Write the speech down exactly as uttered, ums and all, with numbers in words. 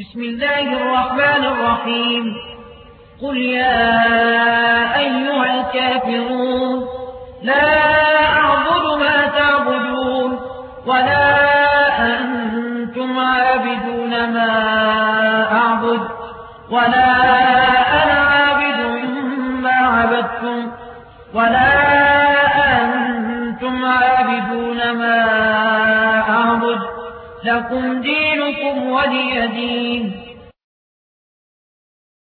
بسم الله الرحمن الرحيم قل يا أيها الكافرون لا أعبد ما تعبدون ولا أنتم عابدون ما أعبد ولا أنا عابد ما عبدتم ولا أنتم عابدون ما أعبد لكم دينكم ولي دين.